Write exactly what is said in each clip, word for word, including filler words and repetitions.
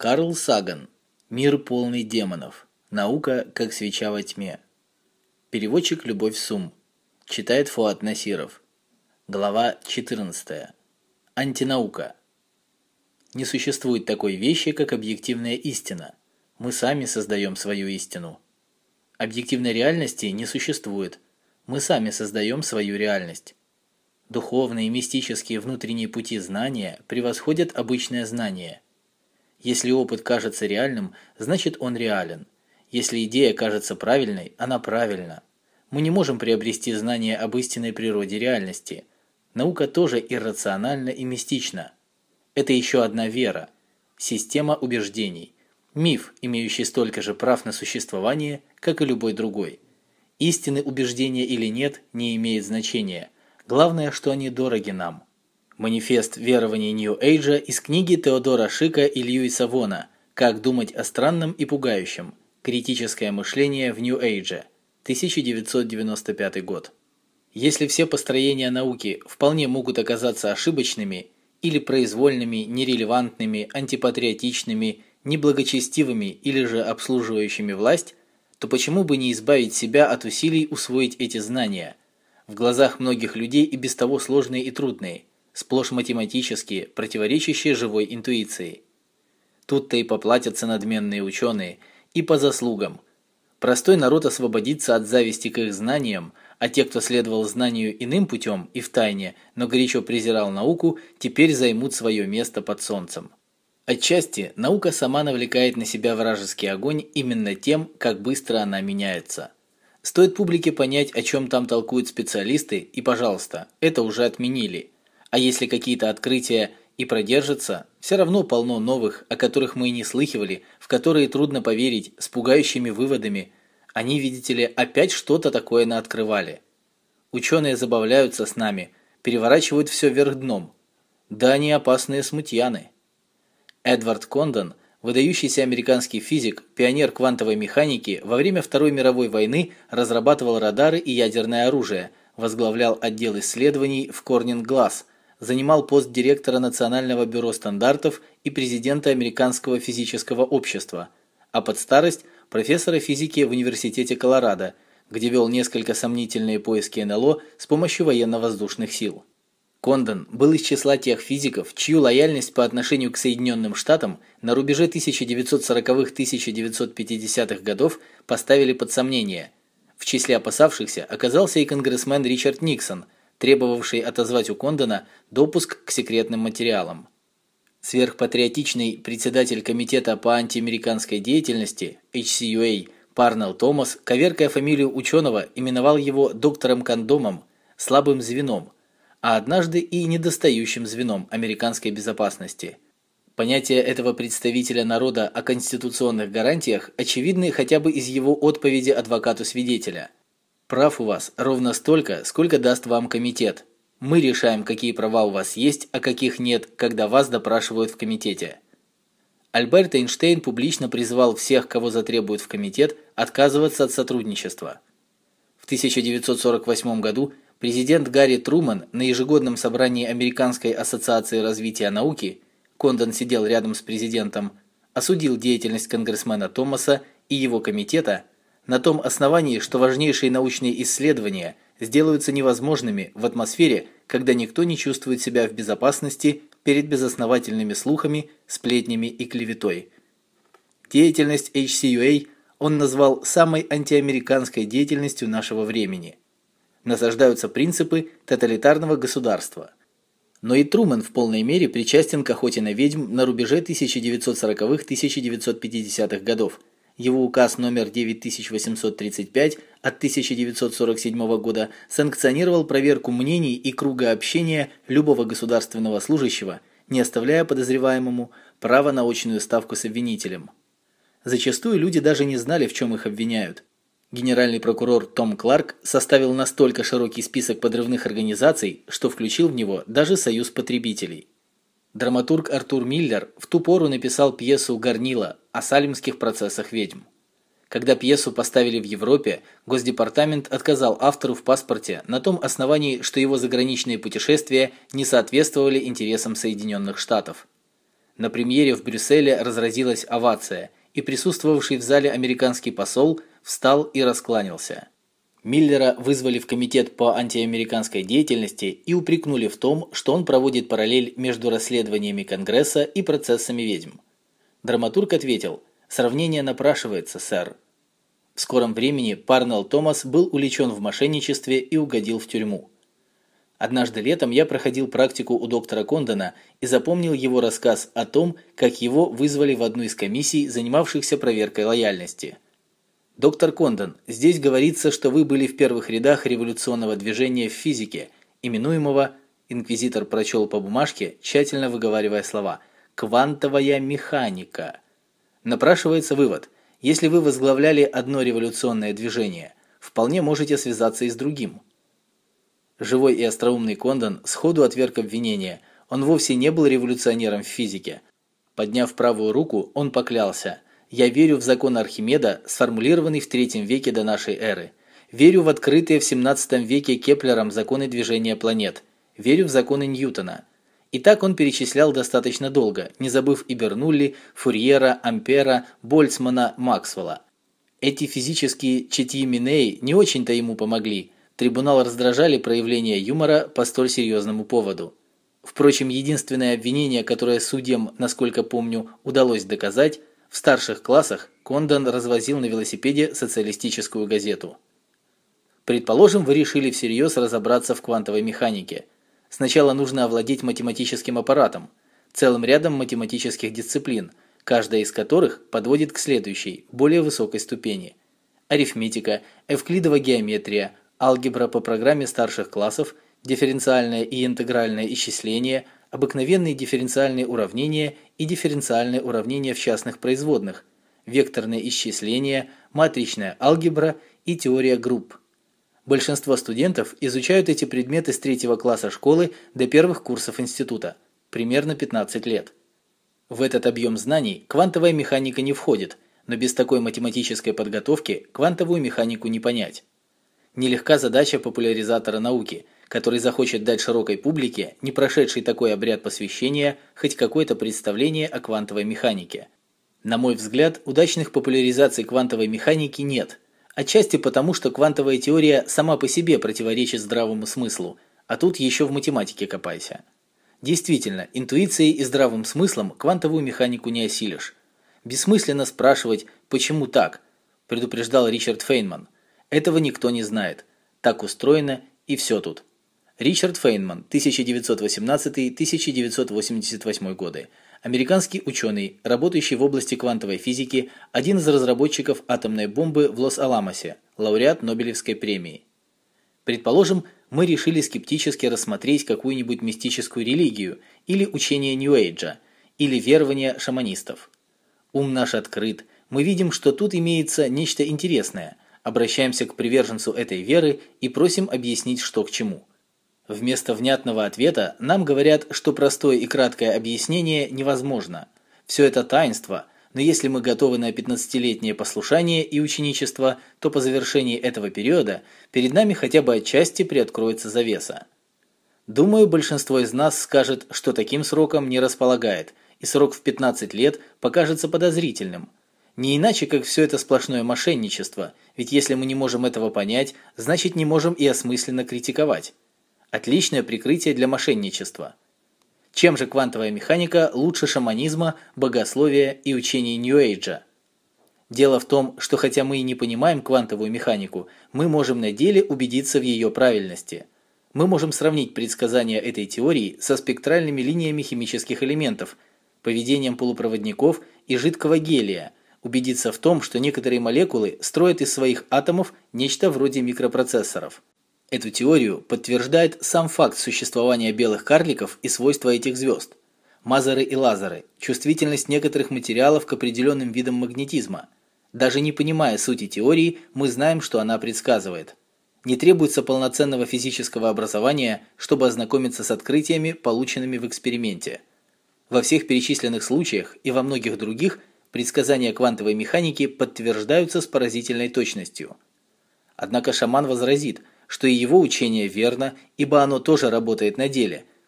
Карл Саган. Мир полный демонов. Наука, как свеча во тьме. Переводчик Любовь Сум. Читает Фуат Насиров. Глава четырнадцатая. Антинаука. Не существует такой вещи, как объективная истина. Мы сами создаем свою истину. Объективной реальности не существует. Мы сами создаем свою реальность. Духовные, мистические внутренние пути знания превосходят обычное знание. Если опыт кажется реальным, значит он реален. Если идея кажется правильной, она правильна. Мы не можем приобрести знание об истинной природе реальности. Наука тоже иррациональна и мистична. Это еще одна вера, система убеждений, миф, имеющий столько же прав на существование, как и любой другой. Истины убеждения или нет, не имеет значения. Главное, что они дороги нам. Манифест верований Нью-Эйджа из книги Теодора Шика и Льюиса Вона «Как думать о странном и пугающем. Критическое мышление в Нью-Эйдже», тысяча девятьсот девяносто пятый год. Если все построения науки вполне могут оказаться ошибочными или произвольными, нерелевантными, антипатриотичными, неблагочестивыми или же обслуживающими власть, то почему бы не избавить себя от усилий усвоить эти знания? В глазах многих людей и без того сложные и трудные, сплошь математические, противоречащие живой интуиции. Тут-то и поплатятся надменные ученые, и по заслугам. Простой народ освободится от зависти к их знаниям, а те, кто следовал знанию иным путем и втайне, но горячо презирал науку, теперь займут свое место под солнцем. Отчасти наука сама навлекает на себя вражеский огонь именно тем, как быстро она меняется. Стоит публике понять, о чем там толкуют специалисты, и, пожалуйста, это уже отменили. А если какие-то открытия и продержатся, все равно полно новых, о которых мы и не слыхивали, в которые трудно поверить, с пугающими выводами. Они, видите ли, опять что-то такое наоткрывали. Ученые забавляются с нами, переворачивают все вверх дном. Да они опасные смутьяны. Эдвард Кондон, выдающийся американский физик, пионер квантовой механики, во время Второй мировой войны разрабатывал радары и ядерное оружие, возглавлял отдел исследований в Corning Glass, занимал пост директора Национального бюро стандартов и президента Американского физического общества, а под старость профессора физики в Университете Колорадо, где вел несколько сомнительные поиски эн эл о с помощью военно-воздушных сил. Кондон был из числа тех физиков, чью лояльность по отношению к Соединенным Штатам на рубеже тысяча девятьсот сороковых — тысяча девятьсот пятидесятых годов поставили под сомнение. В числе опасавшихся оказался и конгрессмен Ричард Никсон, требовавший отозвать у Кондона допуск к секретным материалам. Сверхпатриотичный председатель комитета по антиамериканской деятельности эйч си ю эй Парнелл Томас, коверкая фамилию ученого, именовал его доктором-кондомом, слабым звеном, а однажды и недостающим звеном американской безопасности. Понятия этого представителя народа о конституционных гарантиях очевидны хотя бы из его отповеди адвокату свидетеля. «Прав у вас ровно столько, сколько даст вам комитет. Мы решаем, какие права у вас есть, а каких нет, когда вас допрашивают в комитете». Альберт Эйнштейн публично призвал всех, кого затребуют в комитет, отказываться от сотрудничества. В тысяча девятьсот сорок восьмом году президент Гарри Труман на ежегодном собрании Американской ассоциации развития науки, Кондон сидел рядом с президентом, осудил деятельность конгрессмена Томаса и его комитета на том основании, что важнейшие научные исследования сделаются невозможными в атмосфере, когда никто не чувствует себя в безопасности перед безосновательными слухами, сплетнями и клеветой. Деятельность эйч си ю эй он назвал самой антиамериканской деятельностью нашего времени. Насаждаются принципы тоталитарного государства. Но и Трумэн в полной мере причастен к охоте на ведьм на рубеже тысяча девятьсот сороковых — тысяча девятьсот пятидесятых годов. Его указ номер девять тысяч восемьсот тридцать пять от тысяча девятьсот сорок седьмого года санкционировал проверку мнений и круга общения любого государственного служащего, не оставляя подозреваемому права на очную ставку с обвинителем. Зачастую люди даже не знали, в чем их обвиняют. Генеральный прокурор Том Кларк составил настолько широкий список подрывных организаций, что включил в него даже Союз потребителей. Драматург Артур Миллер в ту пору написал пьесу «Гарнила» о салемских процессах ведьм. Когда пьесу поставили в Европе, Госдепартамент отказал автору в паспорте на том основании, что его заграничные путешествия не соответствовали интересам Соединенных Штатов. На премьере в Брюсселе разразилась овация, и присутствовавший в зале американский посол встал и раскланялся. Миллера вызвали в комитет по антиамериканской деятельности и упрекнули в том, что он проводит параллель между расследованиями Конгресса и процессами ведьм. Драматург ответил: «Сравнение напрашивается, сэр». В скором времени Парнелл Томас был уличен в мошенничестве и угодил в тюрьму. Однажды летом я проходил практику у доктора Кондона и запомнил его рассказ о том, как его вызвали в одну из комиссий, занимавшихся проверкой лояльности. «Доктор Кондон, здесь говорится, что вы были в первых рядах революционного движения в физике, именуемого, инквизитор прочел по бумажке, тщательно выговаривая слова, квантовая механика. Напрашивается вывод: если вы возглавляли одно революционное движение, вполне можете связаться и с другим». Живой и остроумный Кондон сходу отверг обвинение. Он вовсе не был революционером в физике. Подняв правую руку, он поклялся: «Я верю в закон Архимеда, сформулированный в третьем веке до нашей эры. Верю в открытые в семнадцатом веке Кеплером законы движения планет. Верю в законы Ньютона». И так он перечислял достаточно долго, не забыв и Бернулли, Фурьера, Ампера, Больцмана, Максвелла. Эти физические четьи-минеи не очень-то ему помогли. Трибунал раздражали проявления юмора по столь серьезному поводу. Впрочем, единственное обвинение, которое судьям, насколько помню, удалось доказать, в старших классах Кондон развозил на велосипеде социалистическую газету. Предположим, вы решили всерьез разобраться в квантовой механике. Сначала нужно овладеть математическим аппаратом, целым рядом математических дисциплин, каждая из которых подводит к следующей, более высокой ступени. Арифметика, эвклидова геометрия, алгебра по программе старших классов, дифференциальное и интегральное исчисление, обыкновенные дифференциальные уравнения и дифференциальные уравнения в частных производных, векторное исчисление, матричная алгебра и теория групп. Большинство студентов изучают эти предметы с третьего класса школы до первых курсов института, примерно пятнадцать лет. В этот объем знаний квантовая механика не входит, но без такой математической подготовки квантовую механику не понять. Нелегка задача популяризатора науки, который захочет дать широкой публике, не прошедшей такой обряд посвящения, хоть какое-то представление о квантовой механике. На мой взгляд, удачных популяризаций квантовой механики нет. Отчасти потому, что квантовая теория сама по себе противоречит здравому смыслу, а тут еще в математике копайся. Действительно, интуицией и здравым смыслом квантовую механику не осилишь. Бессмысленно спрашивать «почему так?», предупреждал Ричард Фейнман. Этого никто не знает. Так устроено, и все тут. Ричард Фейнман, тысяча девятьсот восемнадцатый — тысяча девятьсот восемьдесят восьмой годы. Американский ученый, работающий в области квантовой физики, один из разработчиков атомной бомбы в Лос-Аламосе, лауреат Нобелевской премии. Предположим, мы решили скептически рассмотреть какую-нибудь мистическую религию или учение Нью-Эйджа, или верование шаманистов. Ум наш открыт, мы видим, что тут имеется нечто интересное, обращаемся к приверженцу этой веры и просим объяснить, что к чему. Вместо внятного ответа нам говорят, что простое и краткое объяснение невозможно. Все это таинство, но если мы готовы на пятнадцатилетнее послушание и ученичество, то по завершении этого периода перед нами хотя бы отчасти приоткроется завеса. Думаю, большинство из нас скажет, что таким сроком не располагает, и срок в пятнадцать лет покажется подозрительным. Не иначе, как все это сплошное мошенничество, ведь если мы не можем этого понять, значит не можем и осмысленно критиковать. Отличное прикрытие для мошенничества. Чем же квантовая механика лучше шаманизма, богословия и учений Нью-Эйджа? Дело в том, что хотя мы и не понимаем квантовую механику, мы можем на деле убедиться в ее правильности. Мы можем сравнить предсказания этой теории со спектральными линиями химических элементов, поведением полупроводников и жидкого гелия, убедиться в том, что некоторые молекулы строят из своих атомов нечто вроде микропроцессоров. Эту теорию подтверждает сам факт существования белых карликов и свойства этих звезд. Мазеры и лазеры, чувствительность некоторых материалов к определенным видам магнетизма. Даже не понимая сути теории, мы знаем, что она предсказывает. Не требуется полноценного физического образования, чтобы ознакомиться с открытиями, полученными в эксперименте. Во всех перечисленных случаях и во многих других предсказания квантовой механики подтверждаются с поразительной точностью. Однако шаман возразит, что и его учение верно, ибо оно тоже работает на деле.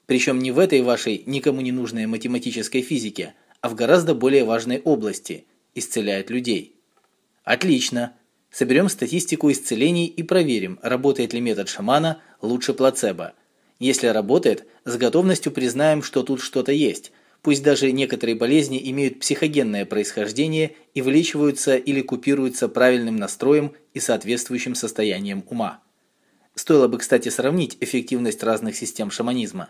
Причем не в этой вашей никому не нужной математической физике, а в гораздо более важной области – исцеляет людей. Отлично. Соберем статистику исцелений и проверим, работает ли метод шамана лучше плацебо. Если работает, с готовностью признаем, что тут что-то есть. Пусть даже некоторые болезни имеют психогенное происхождение и вылечиваются или купируются правильным настроем и соответствующим состоянием ума. Стоило бы, кстати, сравнить эффективность разных систем шаманизма.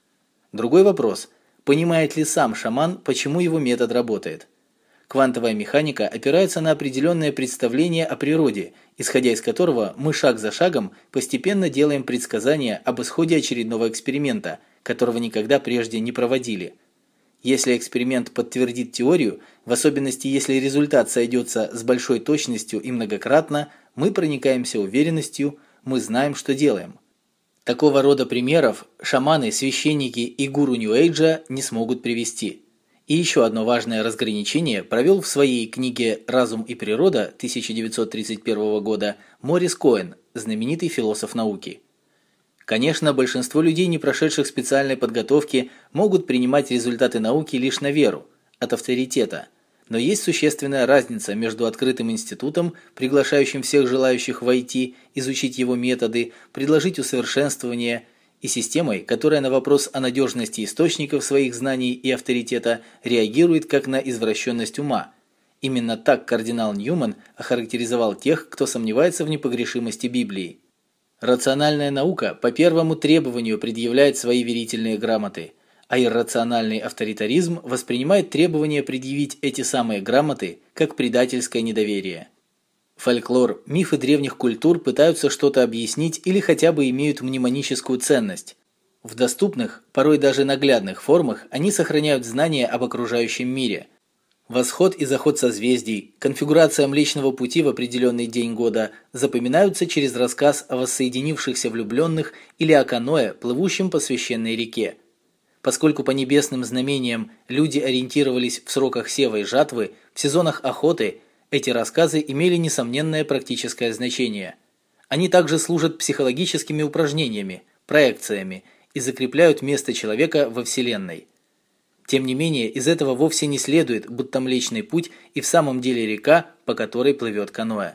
Другой вопрос. Понимает ли сам шаман, почему его метод работает? Квантовая механика опирается на определенное представление о природе, исходя из которого мы шаг за шагом постепенно делаем предсказания об исходе очередного эксперимента, которого никогда прежде не проводили. Если эксперимент подтвердит теорию, в особенности если результат сойдется с большой точностью и многократно, мы проникаемся уверенностью, мы знаем, что делаем. Такого рода примеров шаманы, священники и гуру Нью-Эйджа не смогут привести. И еще одно важное разграничение провел в своей книге «Разум и природа» тысяча девятьсот тридцать первого года Морис Коэн, знаменитый философ науки. Конечно, большинство людей, не прошедших специальной подготовки, могут принимать результаты науки лишь на веру, от авторитета. Но есть существенная разница между открытым институтом, приглашающим всех желающих войти, изучить его методы, предложить усовершенствование, и системой, которая на вопрос о надежности источников своих знаний и авторитета реагирует как на извращенность ума. Именно так кардинал Ньюман охарактеризовал тех, кто сомневается в непогрешимости Библии. Рациональная наука по первому требованию предъявляет свои верительные грамоты, а иррациональный авторитаризм воспринимает требование предъявить эти самые грамоты как предательское недоверие. Фольклор, мифы древних культур пытаются что-то объяснить или хотя бы имеют мнемоническую ценность. В доступных, порой даже наглядных формах они сохраняют знания об окружающем мире. Восход и заход созвездий, конфигурация Млечного Пути в определенный день года запоминаются через рассказ о воссоединившихся влюбленных или о каноэ, плывущем по священной реке. Поскольку по небесным знамениям люди ориентировались в сроках сева и жатвы, в сезонах охоты, эти рассказы имели несомненное практическое значение. Они также служат психологическими упражнениями, проекциями и закрепляют место человека во Вселенной. Тем не менее, из этого вовсе не следует, будто Млечный Путь и в самом деле река, по которой плывет каноэ.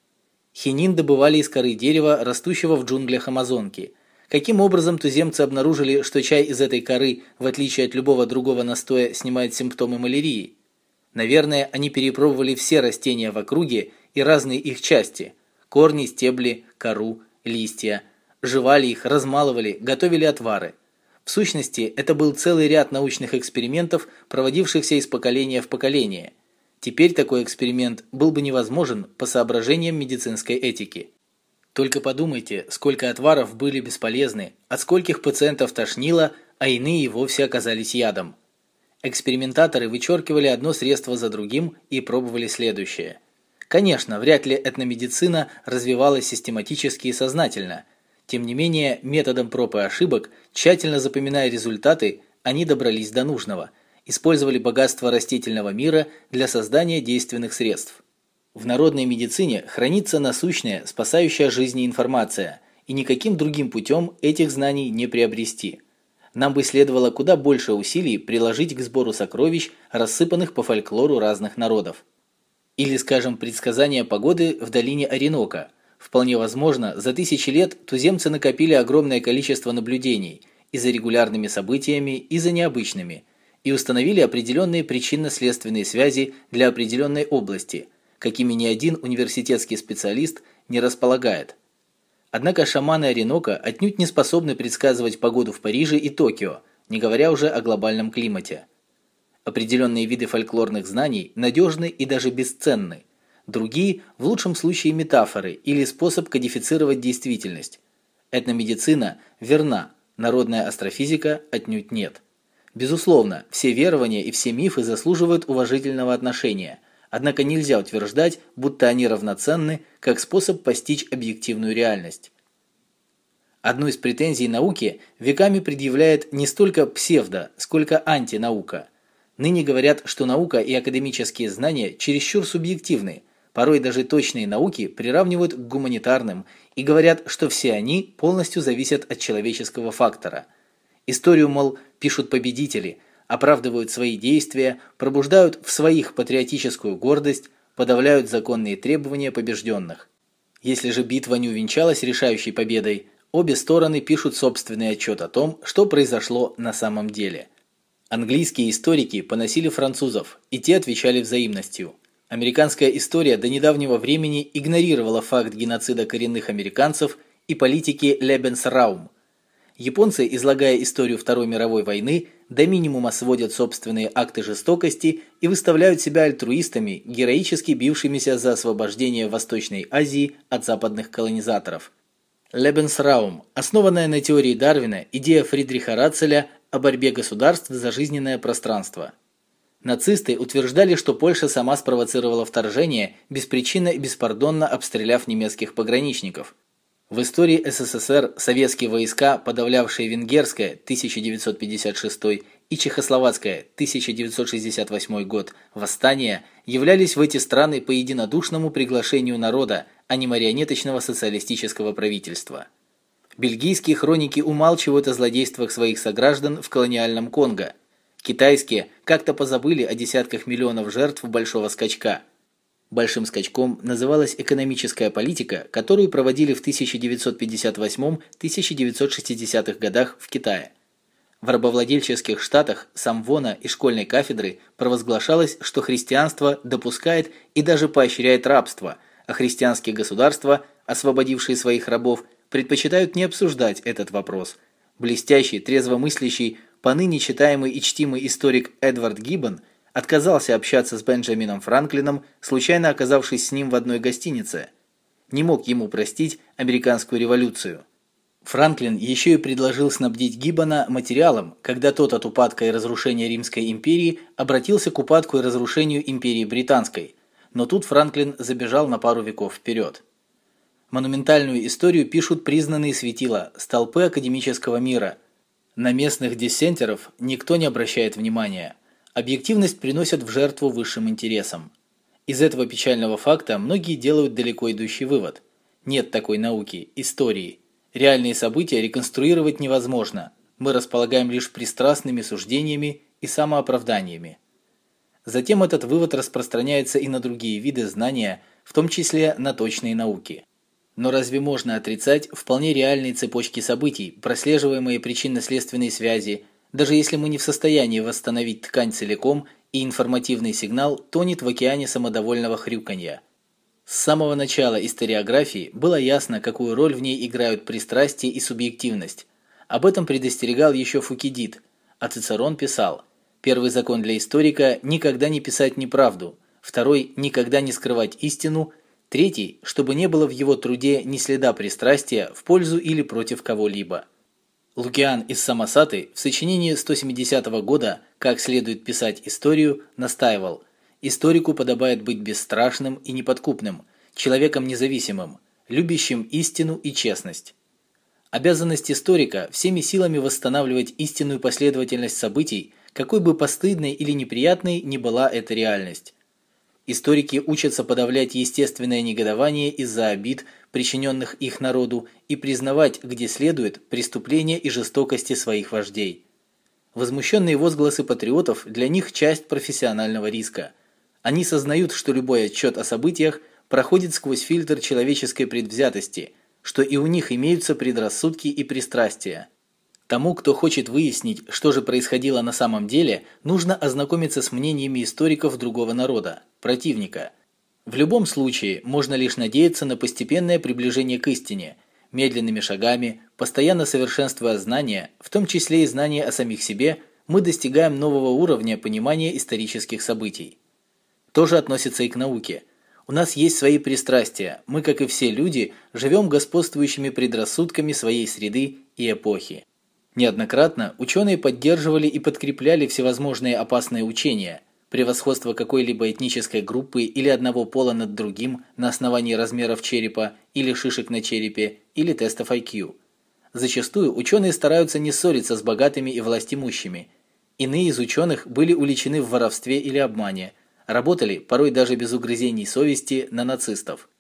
Хинин добывали из коры дерева, растущего в джунглях Амазонки. Каким образом туземцы обнаружили, что чай из этой коры, в отличие от любого другого настоя, снимает симптомы малярии? Наверное, они перепробовали все растения в округе и разные их части – корни, стебли, кору, листья. Жевали их, размалывали, готовили отвары. В сущности, это был целый ряд научных экспериментов, проводившихся из поколения в поколение. Теперь такой эксперимент был бы невозможен по соображениям медицинской этики. Только подумайте, сколько отваров были бесполезны, от скольких пациентов тошнило, а иные и вовсе оказались ядом. Экспериментаторы вычеркивали одно средство за другим и пробовали следующее. Конечно, вряд ли этномедицина развивалась систематически и сознательно. Тем не менее, методом проб и ошибок, тщательно запоминая результаты, они добрались до нужного, использовали богатство растительного мира для создания действенных средств. В народной медицине хранится насущная, спасающая жизни информация, и никаким другим путем этих знаний не приобрести. Нам бы следовало куда больше усилий приложить к сбору сокровищ, рассыпанных по фольклору разных народов. Или, скажем, предсказания погоды в долине Оренока. Вполне возможно, за тысячи лет туземцы накопили огромное количество наблюдений и за регулярными событиями, и за необычными, и установили определенные причинно-следственные связи для определенной области, какими ни один университетский специалист не располагает. Однако шаманы Оренока отнюдь не способны предсказывать погоду в Париже и Токио, не говоря уже о глобальном климате. Определенные виды фольклорных знаний надежны и даже бесценны. Другие, в лучшем случае, метафоры или способ кодифицировать действительность. Этномедицина верна, народная астрофизика отнюдь нет. Безусловно, все верования и все мифы заслуживают уважительного отношения, однако нельзя утверждать, будто они равноценны как способ постичь объективную реальность. Одну из претензий науки веками предъявляет не столько псевдо, сколько антинаука. Ныне говорят, что наука и академические знания чересчур субъективны, порой даже точные науки приравнивают к гуманитарным и говорят, что все они полностью зависят от человеческого фактора. Историю, мол, пишут победители, оправдывают свои действия, пробуждают в своих патриотическую гордость, подавляют законные требования побежденных. Если же битва не увенчалась решающей победой, обе стороны пишут собственный отчет о том, что произошло на самом деле. Английские историки поносили французов, и те отвечали взаимностью. Американская история до недавнего времени игнорировала факт геноцида коренных американцев и политики Lebensraum. Японцы, излагая историю Второй мировой войны, до минимума сводят собственные акты жестокости и выставляют себя альтруистами, героически бившимися за освобождение Восточной Азии от западных колонизаторов. Lebensraum, основанная на теории Дарвина, идея Фридриха Рацеля о борьбе государств за жизненное пространство. Нацисты утверждали, что Польша сама спровоцировала вторжение, беспричинно и беспардонно обстреляв немецких пограничников. В истории СССР советские войска, подавлявшие венгерское тысяча девятьсот пятьдесят шестой и чехословацкое тысяча девятьсот шестьдесят восьмой год восстания, являлись в эти страны по единодушному приглашению народа, а не марионеточного социалистического правительства. Бельгийские хроники умалчивают о злодействах своих сограждан в колониальном Конго. Китайские как-то позабыли о десятках миллионов жертв Большого скачка. Большим скачком называлась экономическая политика, которую проводили в тысяча девятьсот пятьдесят восьмом — тысяча девятьсот шестидесятых годах в Китае. В рабовладельческих штатах Самвона и школьной кафедры провозглашалось, что христианство допускает и даже поощряет рабство, а христианские государства, освободившие своих рабов, предпочитают не обсуждать этот вопрос. Блестящий, трезвомыслящий, поныне читаемый и чтимый историк Эдвард Гиббон отказался общаться с Бенджамином Франклином, случайно оказавшись с ним в одной гостинице. Не мог ему простить американскую революцию. Франклин еще и предложил снабдить Гиббона материалом, когда тот от упадка и разрушения Римской империи обратился к упадку и разрушению империи Британской. Но тут Франклин забежал на пару веков вперед. Монументальную историю пишут признанные светила, столпы академического мира. На местных диссентеров никто не обращает внимания. Объективность приносят в жертву высшим интересам. Из этого печального факта многие делают далеко идущий вывод. Нет такой науки, истории. Реальные события реконструировать невозможно. Мы располагаем лишь пристрастными суждениями и самооправданиями. Затем этот вывод распространяется и на другие виды знания, в том числе на точные науки. Но разве можно отрицать вполне реальные цепочки событий, прослеживаемые причинно-следственные связи, даже если мы не в состоянии восстановить ткань целиком и информативный сигнал тонет в океане самодовольного хрюканья? С самого начала историографии было ясно, какую роль в ней играют пристрастие и субъективность. Об этом предостерегал еще Фукидид, а Цицерон писал: «Первый закон для историка – никогда не писать неправду, второй – никогда не скрывать истину, третий, чтобы не было в его труде ни следа пристрастия в пользу или против кого-либо». Лукиан из Самосаты в сочинении сто семидесятого года «Как следует писать историю» настаивал: историку подобает быть бесстрашным и неподкупным, человеком независимым, любящим истину и честность. Обязанность историка – всеми силами восстанавливать истинную последовательность событий, какой бы постыдной или неприятной ни была эта реальность. Историки учатся подавлять естественное негодование из-за обид, причиненных их народу, и признавать, где следует, преступления и жестокости своих вождей. Возмущенные возгласы патриотов для них часть профессионального риска. Они сознают, что любой отчет о событиях проходит сквозь фильтр человеческой предвзятости, что и у них имеются предрассудки и пристрастия. Тому, кто хочет выяснить, что же происходило на самом деле, нужно ознакомиться с мнениями историков другого народа, противника. В любом случае, можно лишь надеяться на постепенное приближение к истине, медленными шагами, постоянно совершенствуя знания, в том числе и знания о самих себе, мы достигаем нового уровня понимания исторических событий. То же относится и к науке. У нас есть свои пристрастия, мы, как и все люди, живем господствующими предрассудками своей среды и эпохи. Неоднократно ученые поддерживали и подкрепляли всевозможные опасные учения, превосходство какой-либо этнической группы или одного пола над другим на основании размеров черепа или шишек на черепе или тестов ай кью. Зачастую ученые стараются не ссориться с богатыми и властимущими. Иные из ученых были уличены в воровстве или обмане, работали, порой даже без угрызений совести, на нацистов.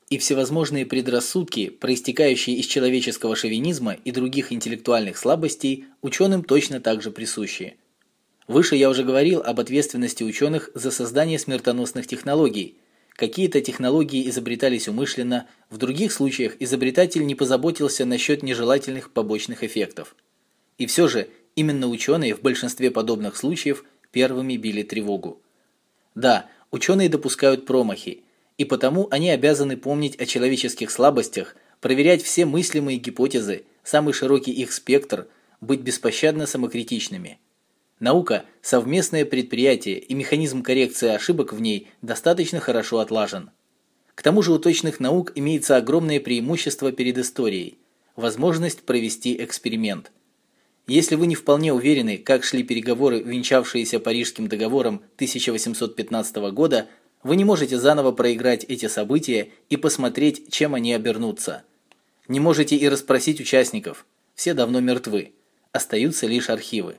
и всевозможные предрассудки, проистекающие из человеческого шовинизма и других интеллектуальных слабостей, ученым точно так же присущи. Выше я уже говорил об ответственности ученых за создание смертоносных технологий. Какие-то технологии изобретались умышленно, в других случаях изобретатель не позаботился насчет нежелательных побочных эффектов. И все же именно ученые в большинстве подобных случаев первыми били тревогу. Да, ученые допускают промахи, и потому они обязаны помнить о человеческих слабостях, проверять все мыслимые гипотезы, самый широкий их спектр, быть беспощадно самокритичными. Наука – совместное предприятие, и механизм коррекции ошибок в ней достаточно хорошо отлажен. К тому же у точных наук имеется огромное преимущество перед историей – возможность провести эксперимент. Если вы не вполне уверены, как шли переговоры, венчавшиеся Парижским договором тысяча восемьсот пятнадцатого года, вы не можете заново проиграть эти события и посмотреть, чем они обернутся. Не можете и расспросить участников, все давно мертвы, остаются лишь архивы.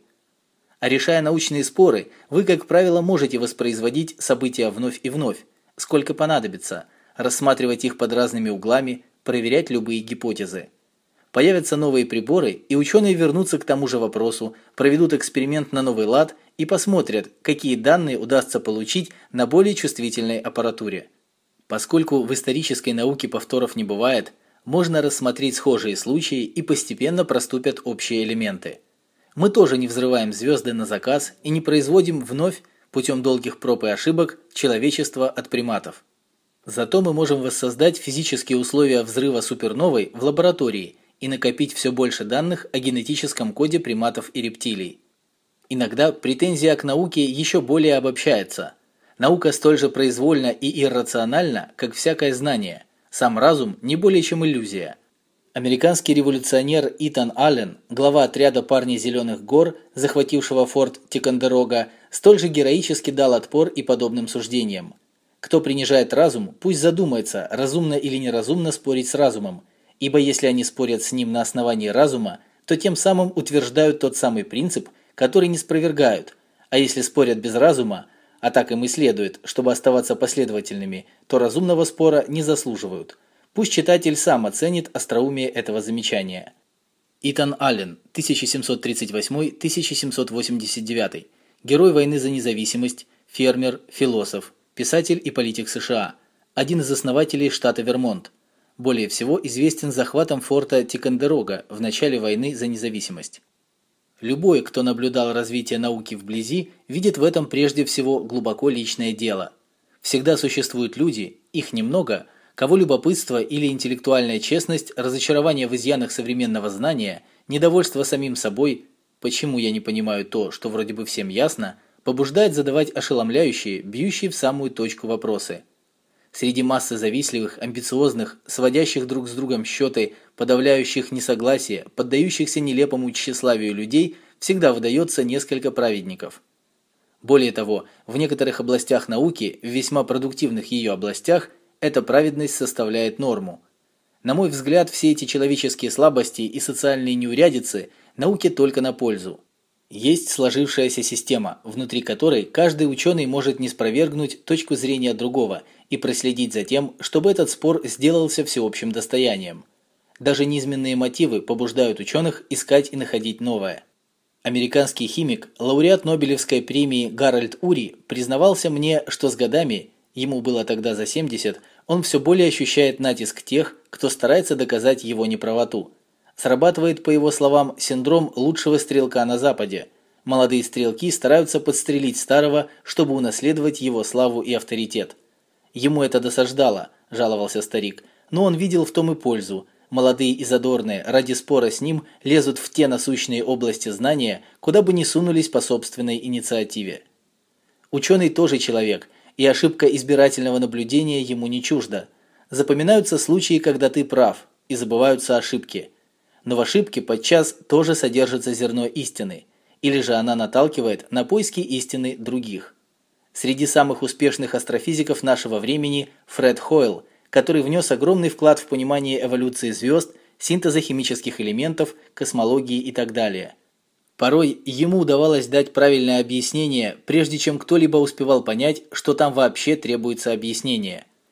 А решая научные споры, вы, как правило, можете воспроизводить события вновь и вновь, сколько понадобится, рассматривать их под разными углами, проверять любые гипотезы. Появятся новые приборы, и ученые вернутся к тому же вопросу, проведут эксперимент на новый лад и посмотрят, какие данные удастся получить на более чувствительной аппаратуре. Поскольку в исторической науке повторов не бывает, можно рассмотреть схожие случаи и постепенно проступят общие элементы. Мы тоже не взрываем звезды на заказ и не производим вновь, путем долгих проб и ошибок, человечество от приматов. Зато мы можем воссоздать физические условия взрыва суперновой в лаборатории и накопить все больше данных о генетическом коде приматов и рептилий. Иногда претензия к науке еще более обобщается. Наука столь же произвольна и иррациональна, как всякое знание. Сам разум не более чем иллюзия. Американский революционер Итан Аллен, глава отряда «Парни Зеленых гор», захватившего форт Тикондерога, столь же героически дал отпор и подобным суждениям. Кто принижает разум, пусть задумается, разумно или неразумно спорить с разумом, ибо если они спорят с ним на основании разума, то тем самым утверждают тот самый принцип, который не спровергают, а если спорят без разума, а так им и следует, чтобы оставаться последовательными, то разумного спора не заслуживают. Пусть читатель сам оценит остроумие этого замечания. Итан Аллен, тысяча семьсот тридцать восьмой — тысяча семьсот восемьдесят девятый, герой войны за независимость, фермер, философ, писатель и политик США, один из основателей штата Вермонт. Более всего известен захватом форта Тикондерога в начале войны за независимость. Любой, кто наблюдал развитие науки вблизи, видит в этом прежде всего глубоко личное дело. Всегда существуют люди, их немного, кого любопытство или интеллектуальная честность, разочарование в изъянах современного знания, недовольство самим собой, почему я не понимаю то, что вроде бы всем ясно, побуждает задавать ошеломляющие, бьющие в самую точку вопросы. Среди массы завистливых, амбициозных, сводящих друг с другом счеты, подавляющих несогласие, поддающихся нелепому тщеславию людей, всегда выдается несколько праведников. Более того, в некоторых областях науки, в весьма продуктивных ее областях, эта праведность составляет норму. На мой взгляд, все эти человеческие слабости и социальные неурядицы науке только на пользу. Есть сложившаяся система, внутри которой каждый ученый может не спровергнуть точку зрения другого и проследить за тем, чтобы этот спор сделался всеобщим достоянием. Даже низменные мотивы побуждают ученых искать и находить новое. Американский химик, лауреат Нобелевской премии Гарольд Ури признавался мне, что с годами, ему было тогда за семьдесят, он все более ощущает натиск тех, кто старается доказать его неправоту. Срабатывает, по его словам, синдром лучшего стрелка на Западе. Молодые стрелки стараются подстрелить старого, чтобы унаследовать его славу и авторитет. Ему это досаждало, жаловался старик, но он видел в том и пользу. Молодые и задорные ради спора с ним лезут в те насущные области знания, куда бы ни сунулись по собственной инициативе. Ученый тоже человек, и ошибка избирательного наблюдения ему не чужда. Запоминаются случаи, когда ты прав, и забываются ошибки. Но в ошибке подчас тоже содержится зерно истины, или же она наталкивает на поиски истины других. Среди самых успешных астрофизиков нашего времени Фред Хойл, который внес огромный вклад в понимание эволюции звезд, синтеза химических элементов, космологии и так далее. Порой ему удавалось дать правильное объяснение, прежде чем кто-либо успевал понять, что там вообще требуется объяснение.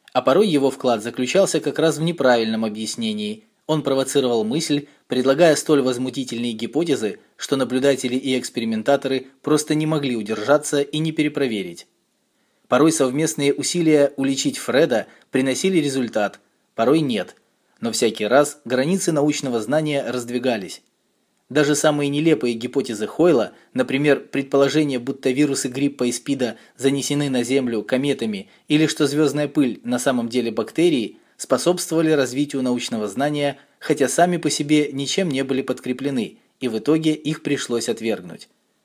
А порой его вклад заключался как раз в неправильном объяснении. Он провоцировал мысль, предлагая столь возмутительные гипотезы, что наблюдатели и экспериментаторы просто не могли удержаться и не перепроверить. Порой совместные усилия уличить Фреда приносили результат, порой нет, но всякий раз границы научного знания раздвигались. Даже самые нелепые гипотезы Хойла, например, предположение, будто вирусы гриппа и СПИДа занесены на Землю кометами или что звездная пыль на самом деле бактерии, способствовали развитию научного знания, хотя сами по себе ничем не были подкреплены, и в итоге их пришлось отвергнуть.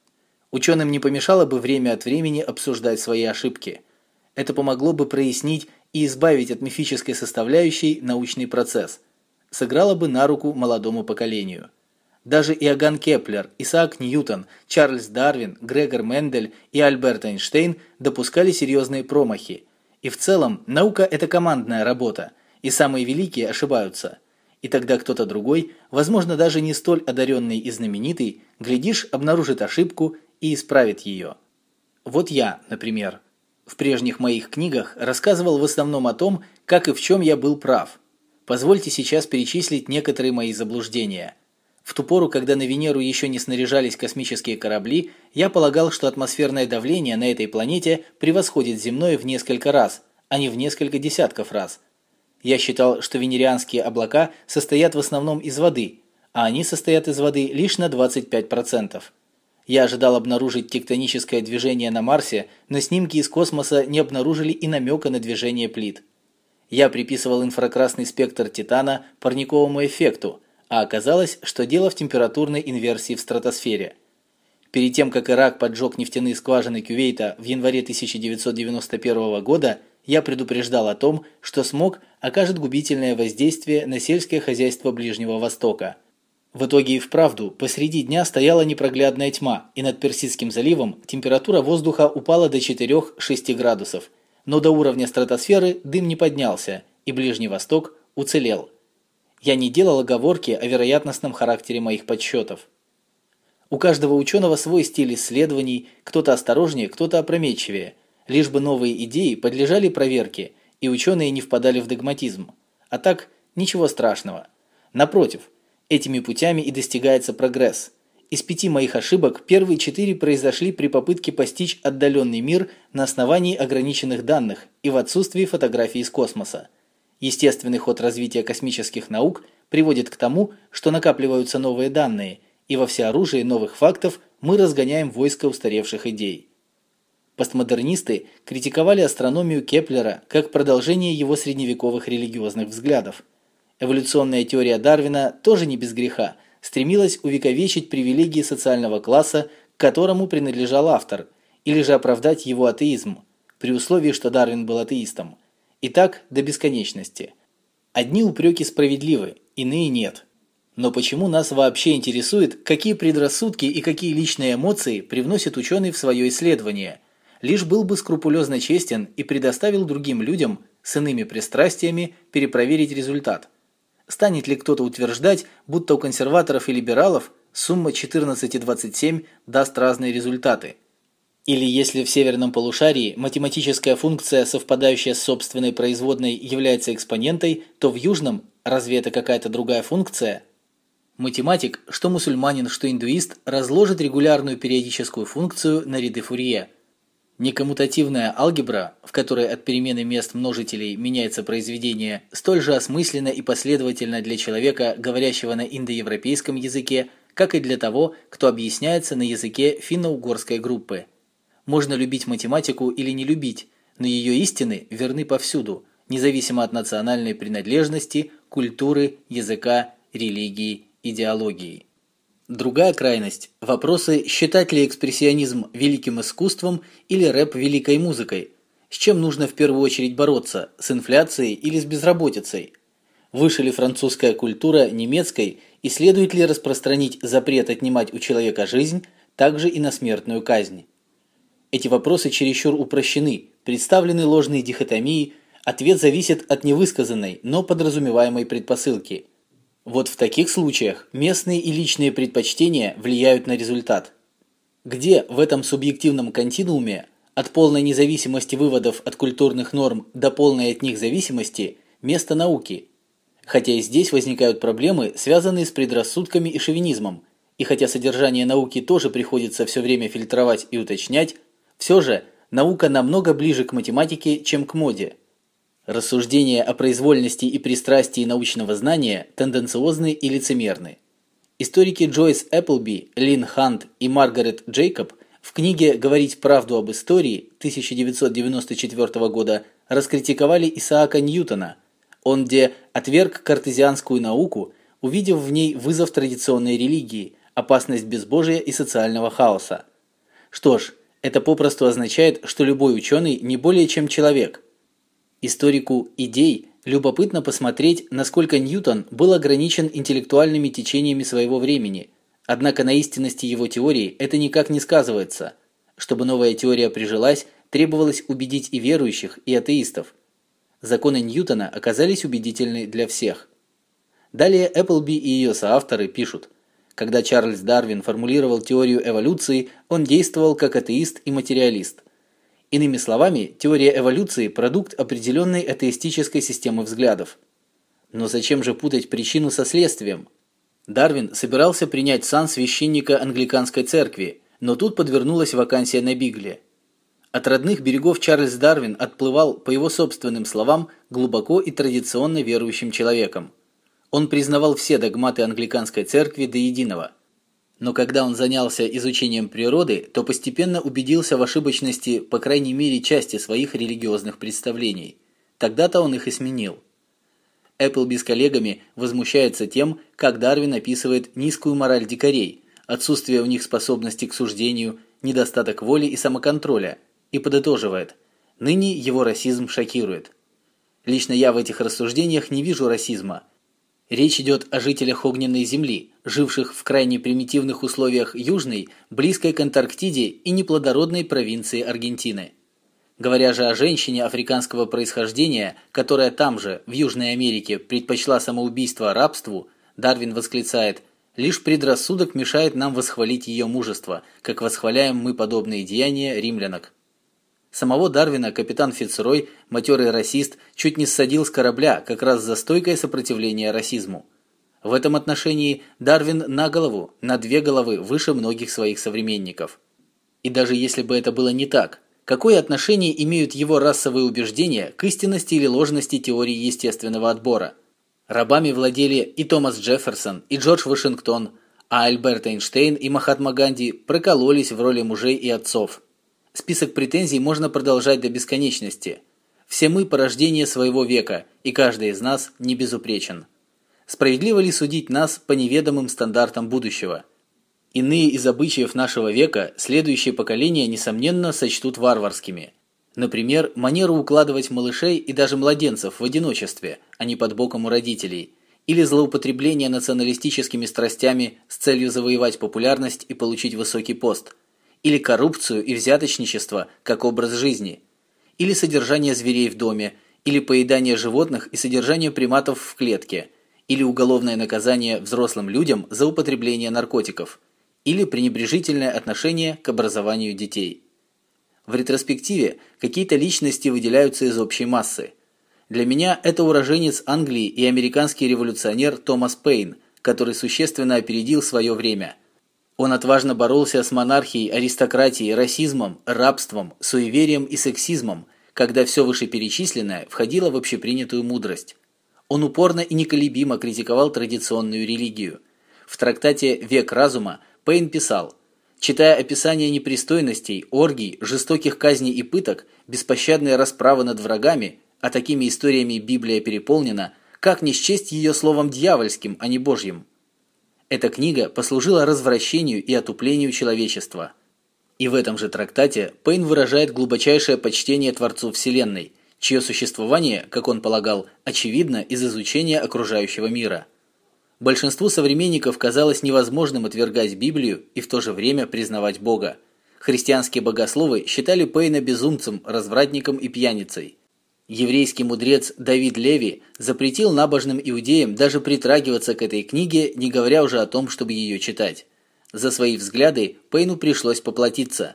Ученым не помешало бы время от времени обсуждать свои ошибки. Это помогло бы прояснить и избавить от мифической составляющей научный процесс. Сыграло бы на руку молодому поколению. Даже Иоганн Кеплер, Исаак Ньютон, Чарльз Дарвин, Грегор Мендель и Альберт Эйнштейн допускали серьезные промахи. И в целом наука – это командная работа, и самые великие ошибаются. И тогда кто-то другой, возможно даже не столь одаренный и знаменитый, глядишь, обнаружит ошибку и исправит ее. Вот я, например, в прежних моих книгах рассказывал в основном о том, как и в чем я был прав. Позвольте сейчас перечислить некоторые мои заблуждения. В ту пору, когда на Венеру еще не снаряжались космические корабли, я полагал, что атмосферное давление на этой планете превосходит земное в несколько раз, а не в несколько десятков раз. Я считал, что венерианские облака состоят в основном из воды, а они состоят из воды лишь на двадцать пять процентов. Я ожидал обнаружить тектоническое движение на Марсе, но снимки из космоса не обнаружили и намека на движение плит. Я приписывал инфракрасный спектр Титана парниковому эффекту, а оказалось, что дело в температурной инверсии в стратосфере. Перед тем, как Ирак поджег нефтяные скважины Кувейта в январе тысяча девятьсот девяносто первого года, я предупреждал о том, что смог окажет губительное воздействие на сельское хозяйство Ближнего Востока. В итоге и вправду посреди дня стояла непроглядная тьма, и над Персидским заливом температура воздуха упала до четырёх-шести градусов, но до уровня стратосферы дым не поднялся, и Ближний Восток уцелел. Я не делал оговорки о вероятностном характере моих подсчетов. У каждого ученого свой стиль исследований, кто-то осторожнее, кто-то опрометчивее, лишь бы новые идеи подлежали проверке, и ученые не впадали в догматизм. А так, ничего страшного. Напротив, этими путями и достигается прогресс. Из пяти моих ошибок первые четыре произошли при попытке постичь отдаленный мир на основании ограниченных данных и в отсутствии фотографий из космоса. Естественный ход развития космических наук приводит к тому, что накапливаются новые данные, и во всеоружии новых фактов мы разгоняем войско устаревших идей. Постмодернисты критиковали астрономию Кеплера как продолжение его средневековых религиозных взглядов. Эволюционная теория Дарвина тоже не без греха, стремилась увековечить привилегии социального класса, к которому принадлежал автор, или же оправдать его атеизм, при условии, что Дарвин был атеистом. И так до бесконечности. Одни упреки справедливы, иные нет. Но почему нас вообще интересует, какие предрассудки и какие личные эмоции привносит ученый в свое исследование? Лишь был бы скрупулезно честен и предоставил другим людям с иными пристрастиями перепроверить результат. Станет ли кто-то утверждать, будто у консерваторов и либералов сумма четырнадцать и двадцать семь даст разные результаты? Или если в северном полушарии математическая функция, совпадающая с собственной производной, является экспонентой, то в южном разве это какая-то другая функция? Математик, что мусульманин, что индуист, разложит регулярную периодическую функцию на ряды Фурье. Некоммутативная алгебра, в которой от перемены мест множителей меняется произведение, столь же осмысленно и последовательно для человека, говорящего на индоевропейском языке, как и для того, кто объясняется на языке финно-угорской группы. Можно любить математику или не любить, но ее истины верны повсюду, независимо от национальной принадлежности, культуры, языка, религии, идеологии. Другая крайность – вопросы, считать ли экспрессионизм великим искусством или рэп великой музыкой. С чем нужно в первую очередь бороться – с инфляцией или с безработицей? Выше ли французская культура немецкой и следует ли распространить запрет отнимать у человека жизнь, также и на смертную казнь? Эти вопросы чересчур упрощены, представлены ложные дихотомии, ответ зависит от невысказанной, но подразумеваемой предпосылки. Вот в таких случаях местные и личные предпочтения влияют на результат. Где в этом субъективном континууме От полной независимости выводов от культурных норм до полной от них зависимости – место науки. Хотя и здесь возникают проблемы, связанные с предрассудками и шовинизмом, и хотя содержание науки тоже приходится все время фильтровать и уточнять, все же наука намного ближе к математике, чем к моде. Рассуждения о произвольности и пристрастии научного знания тенденциозны и лицемерны. Историки Джойс Эпплби, Лин Хант и Маргарет Джейкоб в книге «Говорить правду об истории» тысяча девятьсот девяносто четвёртого года раскритиковали Исаака Ньютона. Он где отверг картезианскую науку, увидев в ней вызов традиционной религии, опасность безбожия и социального хаоса. Что ж, это попросту означает, что любой ученый не более чем человек. Историку идей любопытно посмотреть, насколько Ньютон был ограничен интеллектуальными течениями своего времени, однако на истинности его теории это никак не сказывается. Чтобы новая теория прижилась, требовалось убедить и верующих, и атеистов. Законы Ньютона оказались убедительны для всех. Далее Эпплби и ее соавторы пишут: когда Чарльз Дарвин формулировал теорию эволюции, он действовал как атеист и материалист. Иными словами, теория эволюции – продукт определенной атеистической системы взглядов. Но зачем же путать причину со следствием? Дарвин собирался принять сан священника англиканской церкви, но тут подвернулась вакансия на Бигле. От родных берегов Чарльз Дарвин отплывал, по его собственным словам, глубоко и традиционно верующим человеком. Он признавал все догматы англиканской церкви до единого. Но когда он занялся изучением природы, то постепенно убедился в ошибочности, по крайней мере, части своих религиозных представлений. Тогда-то он их и сменил. Эпплби с коллегами возмущается тем, как Дарвин описывает низкую мораль дикарей, отсутствие у них способности к суждению, недостаток воли и самоконтроля, и подытоживает: ныне его расизм шокирует. Лично я в этих рассуждениях не вижу расизма. Речь идет о жителях огненной земли, живших в крайне примитивных условиях южной, близкой к Антарктиде и неплодородной провинции Аргентины. Говоря же о женщине африканского происхождения, которая там же, в Южной Америке, предпочла самоубийство рабству, Дарвин восклицает: «Лишь предрассудок мешает нам восхвалить ее мужество, как восхваляем мы подобные деяния римлянок». Самого Дарвина капитан Фицрой, матерый расист, чуть не ссадил с корабля как раз за стойкое сопротивление расизму. В этом отношении Дарвин на голову, на две головы выше многих своих современников. И даже если бы это было не так, какое отношение имеют его расовые убеждения к истинности или ложности теории естественного отбора? Рабами владели и Томас Джефферсон, и Джордж Вашингтон, а Альберт Эйнштейн и Махатма Ганди прокололись в роли мужей и отцов. Список претензий можно продолжать до бесконечности. Все мы порождение своего века, и каждый из нас не безупречен. Справедливо ли судить нас по неведомым стандартам будущего? Иные из обычаев нашего века следующие поколения, несомненно, сочтут варварскими. Например, манеру укладывать малышей и даже младенцев в одиночестве, а не под боком у родителей, или злоупотребление националистическими страстями с целью завоевать популярность и получить высокий пост, или коррупцию и взяточничество как образ жизни, или содержание зверей в доме, или поедание животных и содержание приматов в клетке, или уголовное наказание взрослым людям за употребление наркотиков, или пренебрежительное отношение к образованию детей. В ретроспективе какие-то личности выделяются из общей массы. Для меня это уроженец Англии и американский революционер Томас Пейн, который существенно опередил свое время. Он отважно боролся с монархией, аристократией, расизмом, рабством, суеверием и сексизмом, когда все вышеперечисленное входило в общепринятую мудрость. Он упорно и неколебимо критиковал традиционную религию. В трактате «Век разума» Пейн писал: «Читая описание непристойностей, оргий, жестоких казней и пыток, беспощадные расправы над врагами, а такими историями Библия переполнена, как не счесть ее словом дьявольским, а не Божьим?» Эта книга послужила развращению и отуплению человечества. И в этом же трактате Пейн выражает глубочайшее почтение Творцу Вселенной, чье существование, как он полагал, очевидно из изучения окружающего мира. Большинству современников казалось невозможным отвергать Библию и в то же время признавать Бога. Христианские богословы считали Пейна безумцем, развратником и пьяницей. Еврейский мудрец Давид Леви запретил набожным иудеям даже притрагиваться к этой книге, не говоря уже о том, чтобы ее читать. За свои взгляды Пейну пришлось поплатиться. В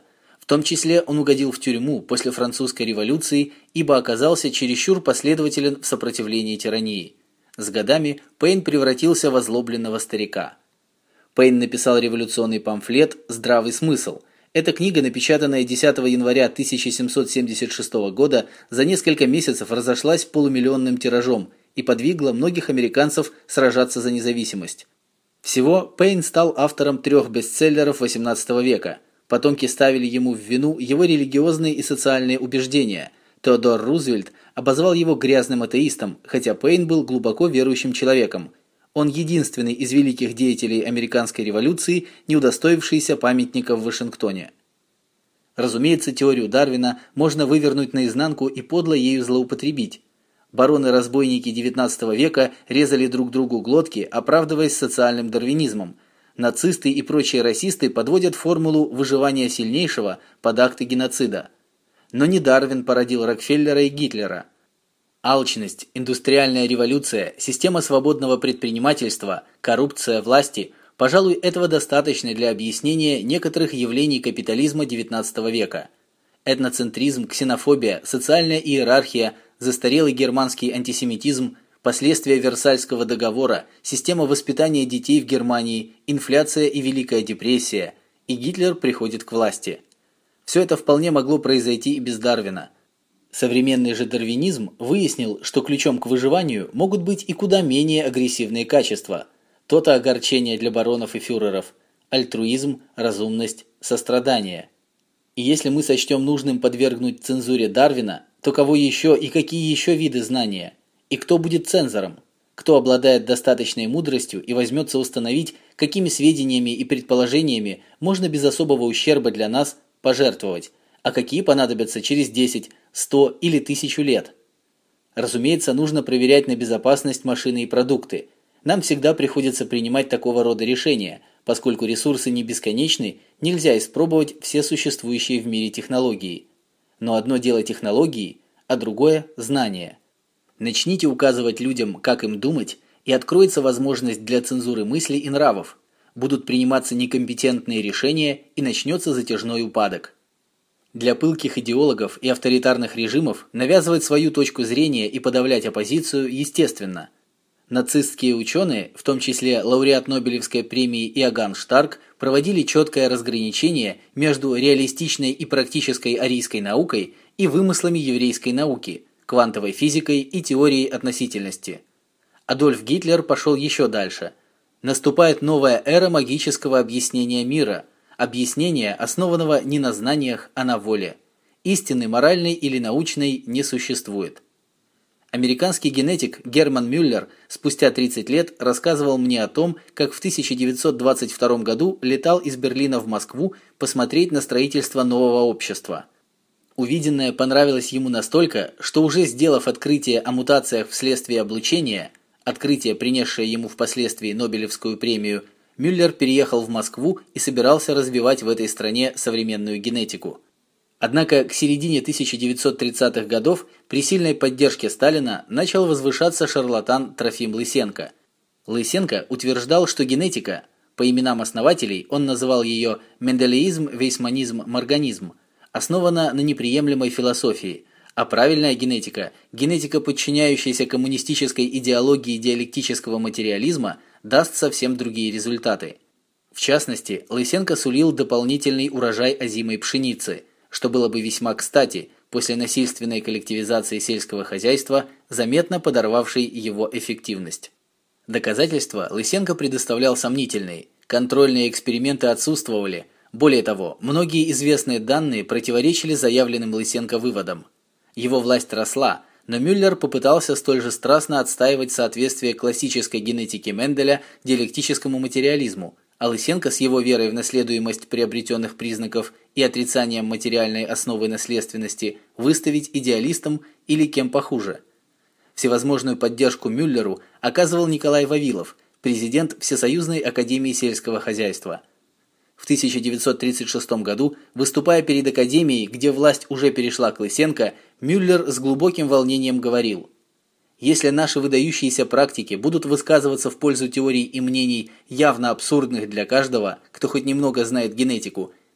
том числе он угодил в тюрьму после французской революции, ибо оказался чересчур последователен в сопротивлении тирании. С годами Пейн превратился в озлобленного старика. Пейн написал революционный памфлет «Здравый смысл». Эта книга, напечатанная десятого января тысяча семьсот семьдесят шестого года, за несколько месяцев разошлась полумиллионным тиражом и подвигла многих американцев сражаться за независимость. Всего Пейн стал автором трех бестселлеров восемнадцатого века. Потомки ставили ему в вину его религиозные и социальные убеждения. Теодор Рузвельт обозвал его грязным атеистом, хотя Пейн был глубоко верующим человеком. Он единственный из великих деятелей американской революции, не удостоившийся памятника в Вашингтоне. Разумеется, теорию Дарвина можно вывернуть наизнанку и подло ею злоупотребить. Бароны-разбойники девятнадцатого века резали друг другу глотки, оправдываясь социальным дарвинизмом. Нацисты и прочие расисты подводят формулу выживания сильнейшего под акты геноцида. Но не Дарвин породил Рокфеллера и Гитлера. Алчность, индустриальная революция, система свободного предпринимательства, коррупция власти – пожалуй, этого достаточно для объяснения некоторых явлений капитализма девятнадцатого века. Этноцентризм, ксенофобия, социальная иерархия, застарелый германский антисемитизм, последствия Версальского договора, система воспитания детей в Германии, инфляция и Великая депрессия, и Гитлер приходит к власти. Все это вполне могло произойти и без Дарвина. Современный же дарвинизм выяснил, что ключом к выживанию могут быть и куда менее агрессивные качества. То-то огорчение для баронов и фюреров, альтруизм, разумность, сострадание. И если мы сочтем нужным подвергнуть цензуре Дарвина, то кого еще и какие еще виды знания? И кто будет цензором? Кто обладает достаточной мудростью и возьмется установить, какими сведениями и предположениями можно без особого ущерба для нас пожертвовать, а какие понадобятся через десять, сто или тысячу лет? Разумеется, нужно проверять на безопасность машины и продукты. Нам всегда приходится принимать такого рода решения, поскольку ресурсы не бесконечны, нельзя испробовать все существующие в мире технологии. Но одно дело технологии, а другое – знания. Начните указывать людям, как им думать, и откроется возможность для цензуры мыслей и нравов. Будут приниматься некомпетентные решения, и начнется затяжной упадок. Для пылких идеологов и авторитарных режимов навязывать свою точку зрения и подавлять оппозицию естественно. Нацистские ученые, в том числе лауреат Нобелевской премии Иоганн Штарк, проводили четкое разграничение между реалистичной и практической арийской наукой и вымыслами еврейской науки, квантовой физикой и теорией относительности. Адольф Гитлер пошел еще дальше. Наступает новая эра магического объяснения мира, объяснения, основанного не на знаниях, а на воле. Истины моральной или научной не существует. Американский генетик Герман Мюллер спустя тридцать лет рассказывал мне о том, как в тысяча девятьсот двадцать втором году летал из Берлина в Москву посмотреть на строительство нового общества. Увиденное понравилось ему настолько, что уже сделав открытие о мутациях вследствие облучения, открытие, принесшее ему впоследствии Нобелевскую премию, Мюллер переехал в Москву и собирался развивать в этой стране современную генетику. Однако к середине тысяча девятьсот тридцатых годов при сильной поддержке Сталина начал возвышаться шарлатан Трофим Лысенко. Лысенко утверждал, что генетика, по именам основателей он называл ее менделеизм, вейсманизм, морганизм, основана на неприемлемой философии, а правильная генетика, генетика, подчиняющаяся коммунистической идеологии диалектического материализма, даст совсем другие результаты. В частности, Лысенко сулил дополнительный урожай озимой пшеницы, что было бы весьма кстати после насильственной коллективизации сельского хозяйства, заметно подорвавшей его эффективность. Доказательства Лысенко предоставлял сомнительные, контрольные эксперименты отсутствовали, более того, многие известные данные противоречили заявленным Лысенко выводам. Его власть росла, но Мюллер попытался столь же страстно отстаивать соответствие классической генетики Менделя диалектическому материализму, а Лысенко с его верой в наследуемость приобретенных признаков и отрицанием материальной основы наследственности выставить идеалистом или кем похуже. Всевозможную поддержку Мюллеру оказывал Николай Вавилов, президент Всесоюзной академии сельского хозяйства. В тысяча девятьсот тридцать шестом году, выступая перед академией, где власть уже перешла к Лысенко, Мюллер с глубоким волнением говорил: «Если наши выдающиеся практики будут высказываться в пользу теорий и мнений, явно абсурдных для каждого, кто хоть немного знает генетику,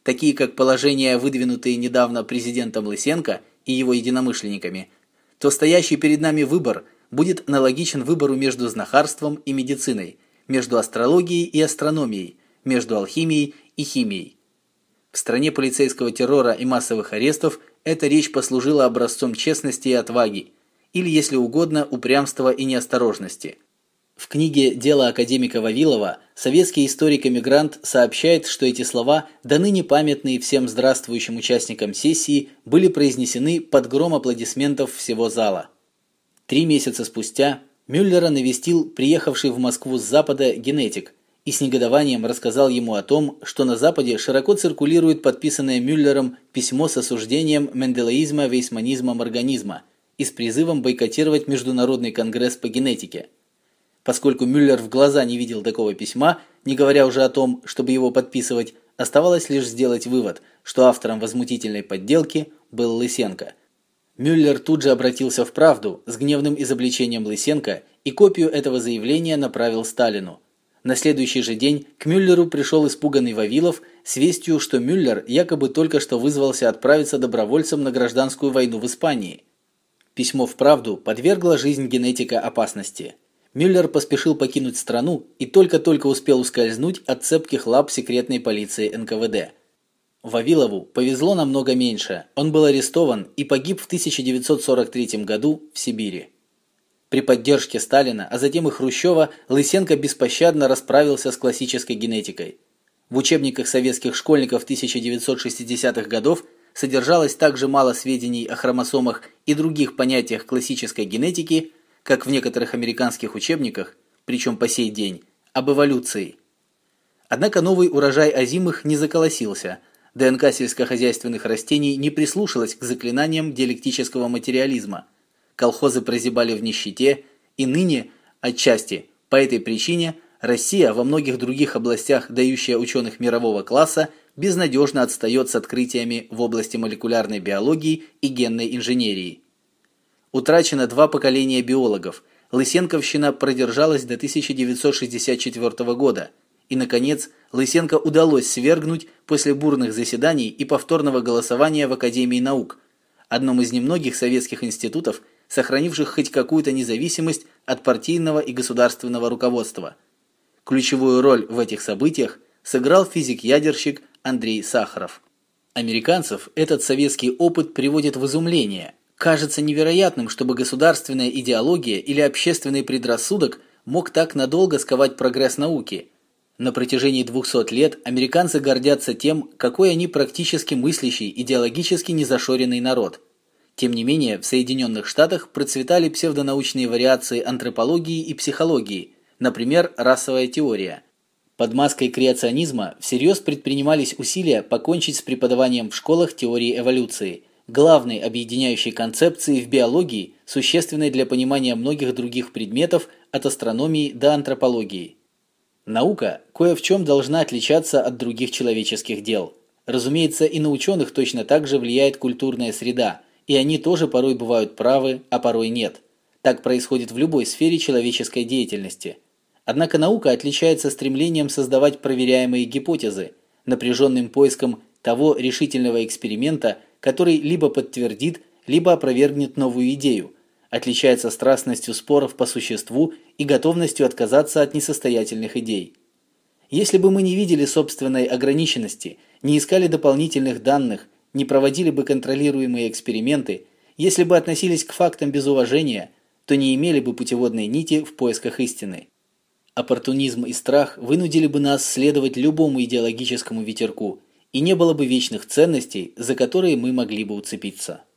такие как положения, выдвинутые недавно президентом Лысенко и его единомышленниками, то стоящий перед нами выбор будет аналогичен выбору между знахарством и медициной, между астрологией и астрономией, между алхимией и химией. В стране полицейского террора и массовых арестов эта речь послужила образцом честности и отваги, или, если угодно, упрямства и неосторожности. В книге «Дело академика Вавилова» советский историк-эмигрант сообщает, что эти слова, до ныне памятные всем здравствующим участникам сессии, были произнесены под гром аплодисментов всего зала. Три месяца спустя Мюллера навестил приехавший в Москву с Запада генетик и с негодованием рассказал ему о том, что на Западе широко циркулирует подписанное Мюллером письмо с осуждением менделеизма, вейсманизма, морганизма и с призывом бойкотировать Международный конгресс по генетике. Поскольку Мюллер в глаза не видел такого письма, не говоря уже о том, чтобы его подписывать, оставалось лишь сделать вывод, что автором возмутительной подделки был Лысенко. Мюллер тут же обратился в «Правду» с гневным изобличением Лысенко и копию этого заявления направил Сталину. На следующий же день к Мюллеру пришел испуганный Вавилов с вестью, что Мюллер якобы только что вызвался отправиться добровольцем на гражданскую войну в Испании. Письмо в «Правду» подвергло жизнь генетика опасности. Мюллер поспешил покинуть страну и только-только успел ускользнуть от цепких лап секретной полиции эн ка вэ дэ. Вавилову повезло намного меньше. Он был арестован и погиб в тысяча девятьсот сорок третьем году в Сибири. При поддержке Сталина, а затем и Хрущева, Лысенко беспощадно расправился с классической генетикой. В учебниках советских школьников тысяча девятьсот шестидесятых годов содержалось так же мало сведений о хромосомах и других понятиях классической генетики, как в некоторых американских учебниках, причем по сей день, об эволюции. Однако новый урожай озимых не заколосился. дэ эн ка сельскохозяйственных растений не прислушалась к заклинаниям диалектического материализма. Колхозы прозябали в нищете, и ныне, отчасти, по этой причине, Россия во многих других областях, дающая ученых мирового класса, безнадежно отстает с открытиями в области молекулярной биологии и генной инженерии. Утрачено два поколения биологов. Лысенковщина продержалась до тысяча девятьсот шестьдесят четвёртого года. И, наконец, Лысенко удалось свергнуть после бурных заседаний и повторного голосования в Академии наук, одном из немногих советских институтов, сохранивших хоть какую-то независимость от партийного и государственного руководства. Ключевую роль в этих событиях сыграл физик-ядерщик Андрей Сахаров. Американцев этот советский опыт приводит в изумление. Кажется невероятным, чтобы государственная идеология или общественный предрассудок мог так надолго сковать прогресс науки. На протяжении двухсот лет американцы гордятся тем, какой они практически мыслящий, идеологически незашоренный народ. Тем не менее, в Соединенных Штатах процветали псевдонаучные вариации антропологии и психологии, например, расовая теория. Под маской креационизма всерьез предпринимались усилия покончить с преподаванием в школах теории эволюции, главной объединяющей концепции в биологии, существенной для понимания многих других предметов от астрономии до антропологии. Наука кое в чем должна отличаться от других человеческих дел. Разумеется, и на ученых точно так же влияет культурная среда, и они тоже порой бывают правы, а порой нет. Так происходит в любой сфере человеческой деятельности. Однако наука отличается стремлением создавать проверяемые гипотезы, напряженным поиском того решительного эксперимента, который либо подтвердит, либо опровергнет новую идею, отличается страстностью споров по существу и готовностью отказаться от несостоятельных идей. Если бы мы не видели собственной ограниченности, не искали дополнительных данных, не проводили бы контролируемые эксперименты, если бы относились к фактам без уважения, то не имели бы путеводной нити в поисках истины. Оппортунизм и страх вынудили бы нас следовать любому идеологическому ветерку, и не было бы вечных ценностей, за которые мы могли бы уцепиться.